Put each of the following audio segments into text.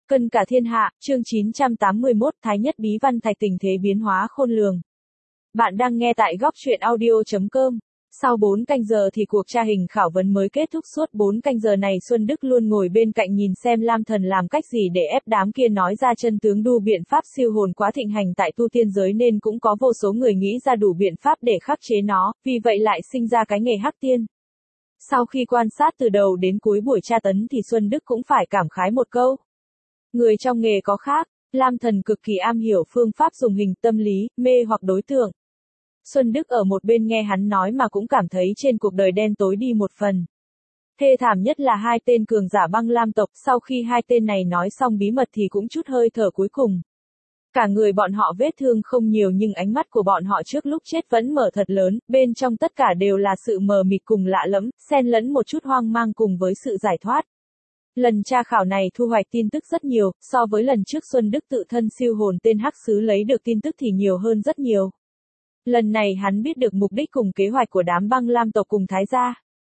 Cân cả thiên hạ, chương 981, Thái Nhất Bí Văn Thạch tình thế biến hóa khôn lường. Bạn đang nghe tại góc truyện audio.com. Sau 4 canh giờ thì cuộc tra hình khảo vấn mới kết thúc. Suốt 4 canh giờ này Xuân Đức luôn ngồi bên cạnh nhìn xem Lam Thần làm cách gì để ép đám kia nói ra chân tướng. Đu biện pháp siêu hồn quá thịnh hành tại tu tiên giới nên cũng có vô số người nghĩ ra đủ biện pháp để khắc chế nó, vì vậy lại sinh ra cái nghề hắc tiên. Sau khi quan sát từ đầu đến cuối buổi tra tấn thì Xuân Đức cũng phải cảm khái một câu. Người trong nghề có khác, Lam Thần cực kỳ am hiểu phương pháp dùng hình, tâm lý, mê hoặc đối tượng. Xuân Đức ở một bên nghe hắn nói mà cũng cảm thấy trên cuộc đời đen tối đi một phần. Thê thảm nhất là hai tên cường giả băng lam tộc, sau khi hai tên này nói xong bí mật thì cũng chút hơi thở cuối cùng. Cả người bọn họ vết thương không nhiều nhưng ánh mắt của bọn họ trước lúc chết vẫn mở thật lớn, bên trong tất cả đều là sự mờ mịt cùng lạ lẫm, xen lẫn một chút hoang mang cùng với sự giải thoát. Lần tra khảo này thu hoạch tin tức rất nhiều, so với lần trước Xuân Đức tự thân siêu hồn tên Hắc Sứ lấy được tin tức thì nhiều hơn rất nhiều. Lần này hắn biết được mục đích cùng kế hoạch của đám băng lam tộc cùng Thái gia.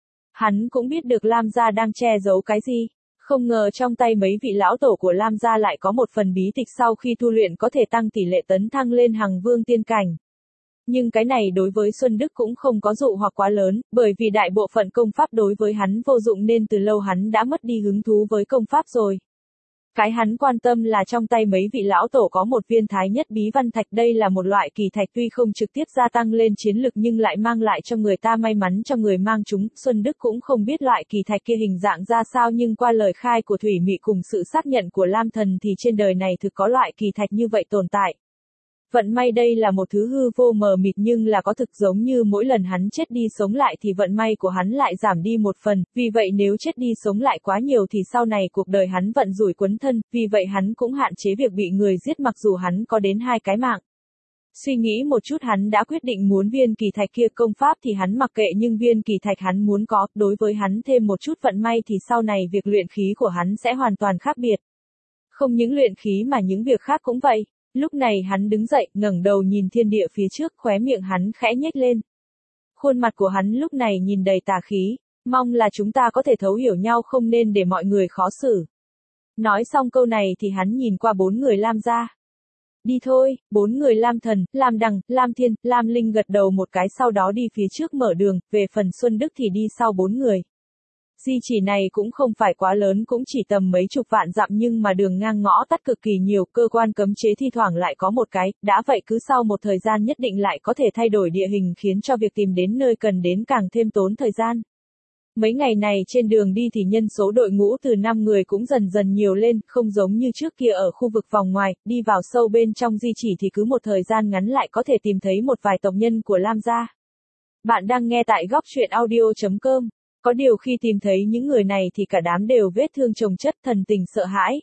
Hắn cũng biết được Lam gia đang che giấu cái gì. Không ngờ trong tay mấy vị lão tổ của Lam gia lại có một phần bí tịch sau khi tu luyện có thể tăng tỷ lệ tấn thăng lên hằng vương tiên cảnh. Nhưng cái này đối với Xuân Đức cũng không có dụ hoặc quá lớn, bởi vì đại bộ phận công pháp đối với hắn vô dụng nên từ lâu hắn đã mất đi hứng thú với công pháp rồi. Cái hắn quan tâm là trong tay mấy vị lão tổ có một viên Thái Nhất Bí Văn Thạch. Đây là một loại kỳ thạch tuy không trực tiếp gia tăng lên chiến lực nhưng lại mang lại cho người ta may mắn cho người mang chúng. Xuân Đức cũng không biết loại kỳ thạch kia hình dạng ra sao nhưng qua lời khai của Thủy Mị cùng sự xác nhận của Lam Thần thì trên đời này thực có loại kỳ thạch như vậy tồn tại. Vận may đây là một thứ hư vô mờ mịt nhưng là có thực, giống như mỗi lần hắn chết đi sống lại thì vận may của hắn lại giảm đi một phần, vì vậy nếu chết đi sống lại quá nhiều thì sau này cuộc đời hắn vận rủi quấn thân, vì vậy hắn cũng hạn chế việc bị người giết mặc dù hắn có đến 2 cái mạng. Suy nghĩ một chút hắn đã quyết định muốn viên kỳ thạch kia. Công pháp thì hắn mặc kệ nhưng viên kỳ thạch hắn muốn có, đối với hắn thêm một chút vận may thì sau này việc luyện khí của hắn sẽ hoàn toàn khác biệt. Không những luyện khí mà những việc khác cũng vậy. Lúc này hắn đứng dậy, ngẩng đầu nhìn thiên địa phía trước, khóe miệng hắn khẽ nhếch lên. Khuôn mặt của hắn lúc này nhìn đầy tà khí, mong là chúng ta có thể thấu hiểu nhau không nên để mọi người khó xử. Nói xong câu này thì hắn nhìn qua 4 người Lam gia. Đi thôi. 4 người Lam Thần, Lam Đằng, Lam Thiên, Lam Linh gật đầu một cái sau đó đi phía trước mở đường, về phần Xuân Đức thì đi sau 4 người. Di chỉ này cũng không phải quá lớn, cũng chỉ tầm mấy chục vạn dặm nhưng mà đường ngang ngõ tắt cực kỳ nhiều, cơ quan cấm chế thi thoảng lại có một cái, đã vậy cứ sau một thời gian nhất định lại có thể thay đổi địa hình khiến cho việc tìm đến nơi cần đến càng thêm tốn thời gian. Mấy ngày này trên đường đi thì nhân số đội ngũ từ 5 người cũng dần dần nhiều lên, không giống như trước kia ở khu vực vòng ngoài, đi vào sâu bên trong di chỉ thì cứ một thời gian ngắn lại có thể tìm thấy một vài tộc nhân của Lam gia. Bạn đang nghe tại góc truyện audio.com. Có điều khi tìm thấy những người này thì cả đám đều vết thương chồng chất, thần tình sợ hãi.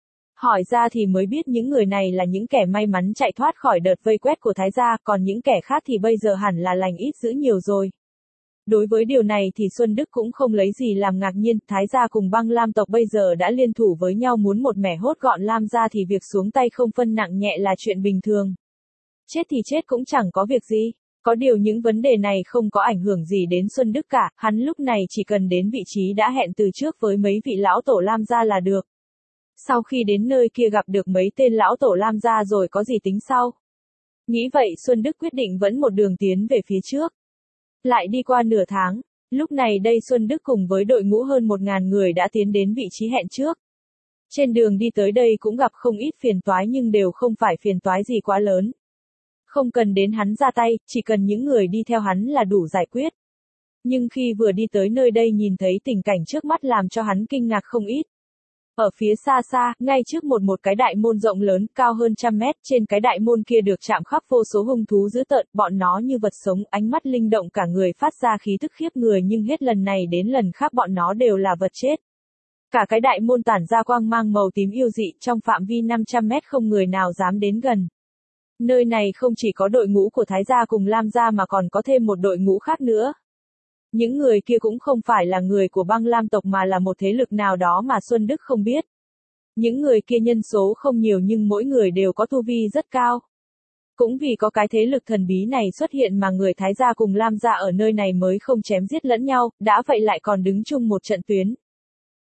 Hỏi ra thì mới biết những người này là những kẻ may mắn chạy thoát khỏi đợt vây quét của Thái gia, còn những kẻ khác thì bây giờ hẳn là lành ít dữ nhiều rồi. Đối với điều này thì Xuân Đức cũng không lấy gì làm ngạc nhiên, Thái gia cùng băng lam tộc bây giờ đã liên thủ với nhau muốn một mẻ hốt gọn Lam gia thì việc xuống tay không phân nặng nhẹ là chuyện bình thường. Chết thì chết cũng chẳng có việc gì. Có điều những vấn đề này không có ảnh hưởng gì đến Xuân Đức cả, hắn lúc này chỉ cần đến vị trí đã hẹn từ trước với mấy vị lão tổ Lam gia là được. Sau khi đến nơi kia gặp được mấy tên lão tổ Lam gia rồi có gì tính sau. Nghĩ vậy Xuân Đức quyết định vẫn một đường tiến về phía trước. Lại đi qua nửa tháng, lúc này đây Xuân Đức cùng với đội ngũ hơn 1000 người đã tiến đến vị trí hẹn trước. Trên đường đi tới đây cũng gặp không ít phiền toái nhưng đều không phải phiền toái gì quá lớn. Không cần đến hắn ra tay, chỉ cần những người đi theo hắn là đủ giải quyết. Nhưng khi vừa đi tới nơi đây nhìn thấy tình cảnh trước mắt làm cho hắn kinh ngạc không ít. Ở phía xa xa, ngay trước một cái đại môn rộng lớn, cao hơn 100 mét, trên cái đại môn kia được chạm khắc vô số hung thú dữ tợn, bọn nó như vật sống, ánh mắt linh động cả người phát ra khí tức khiếp người nhưng hết lần này đến lần khác bọn nó đều là vật chết. Cả cái đại môn tản ra quang mang màu tím yêu dị, trong phạm vi 500 mét không người nào dám đến gần. Nơi này không chỉ có đội ngũ của Thái gia cùng Lam gia mà còn có thêm một đội ngũ khác nữa. Những người kia cũng không phải là người của băng lam tộc mà là một thế lực nào đó mà Xuân Đức không biết. Những người kia nhân số không nhiều nhưng mỗi người đều có tu vi rất cao. Cũng vì có cái thế lực thần bí này xuất hiện mà người Thái gia cùng Lam gia ở nơi này mới không chém giết lẫn nhau, đã vậy lại còn đứng chung một trận tuyến.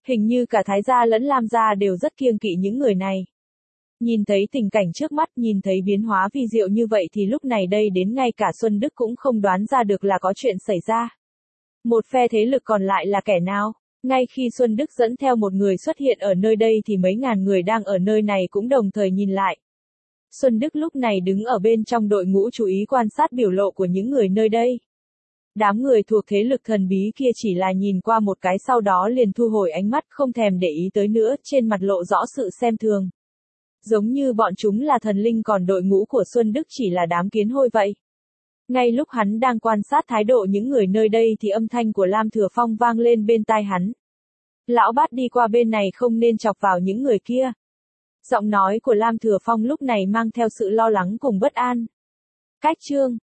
Hình như cả Thái gia lẫn Lam gia đều rất kiêng kỵ những người này. Nhìn thấy tình cảnh trước mắt, nhìn thấy biến hóa vi diệu như vậy thì lúc này đây đến ngay cả Xuân Đức cũng không đoán ra được là có chuyện xảy ra. Một phe thế lực còn lại là kẻ nào? Ngay khi Xuân Đức dẫn theo một người xuất hiện ở nơi đây thì mấy ngàn người đang ở nơi này cũng đồng thời nhìn lại. Xuân Đức lúc này đứng ở bên trong đội ngũ chú ý quan sát biểu lộ của những người nơi đây. Đám người thuộc thế lực thần bí kia chỉ là nhìn qua một cái sau đó liền thu hồi ánh mắt không thèm để ý tới nữa, trên mặt lộ rõ sự xem thường. Giống như bọn chúng là thần linh còn đội ngũ của Xuân Đức chỉ là đám kiến hôi vậy. Ngay lúc hắn đang quan sát thái độ những người nơi đây thì âm thanh của Lam Thừa Phong vang lên bên tai hắn. Lão Bát đi qua bên này không nên chọc vào những người kia. Giọng nói của Lam Thừa Phong lúc này mang theo sự lo lắng cùng bất an. Cách chương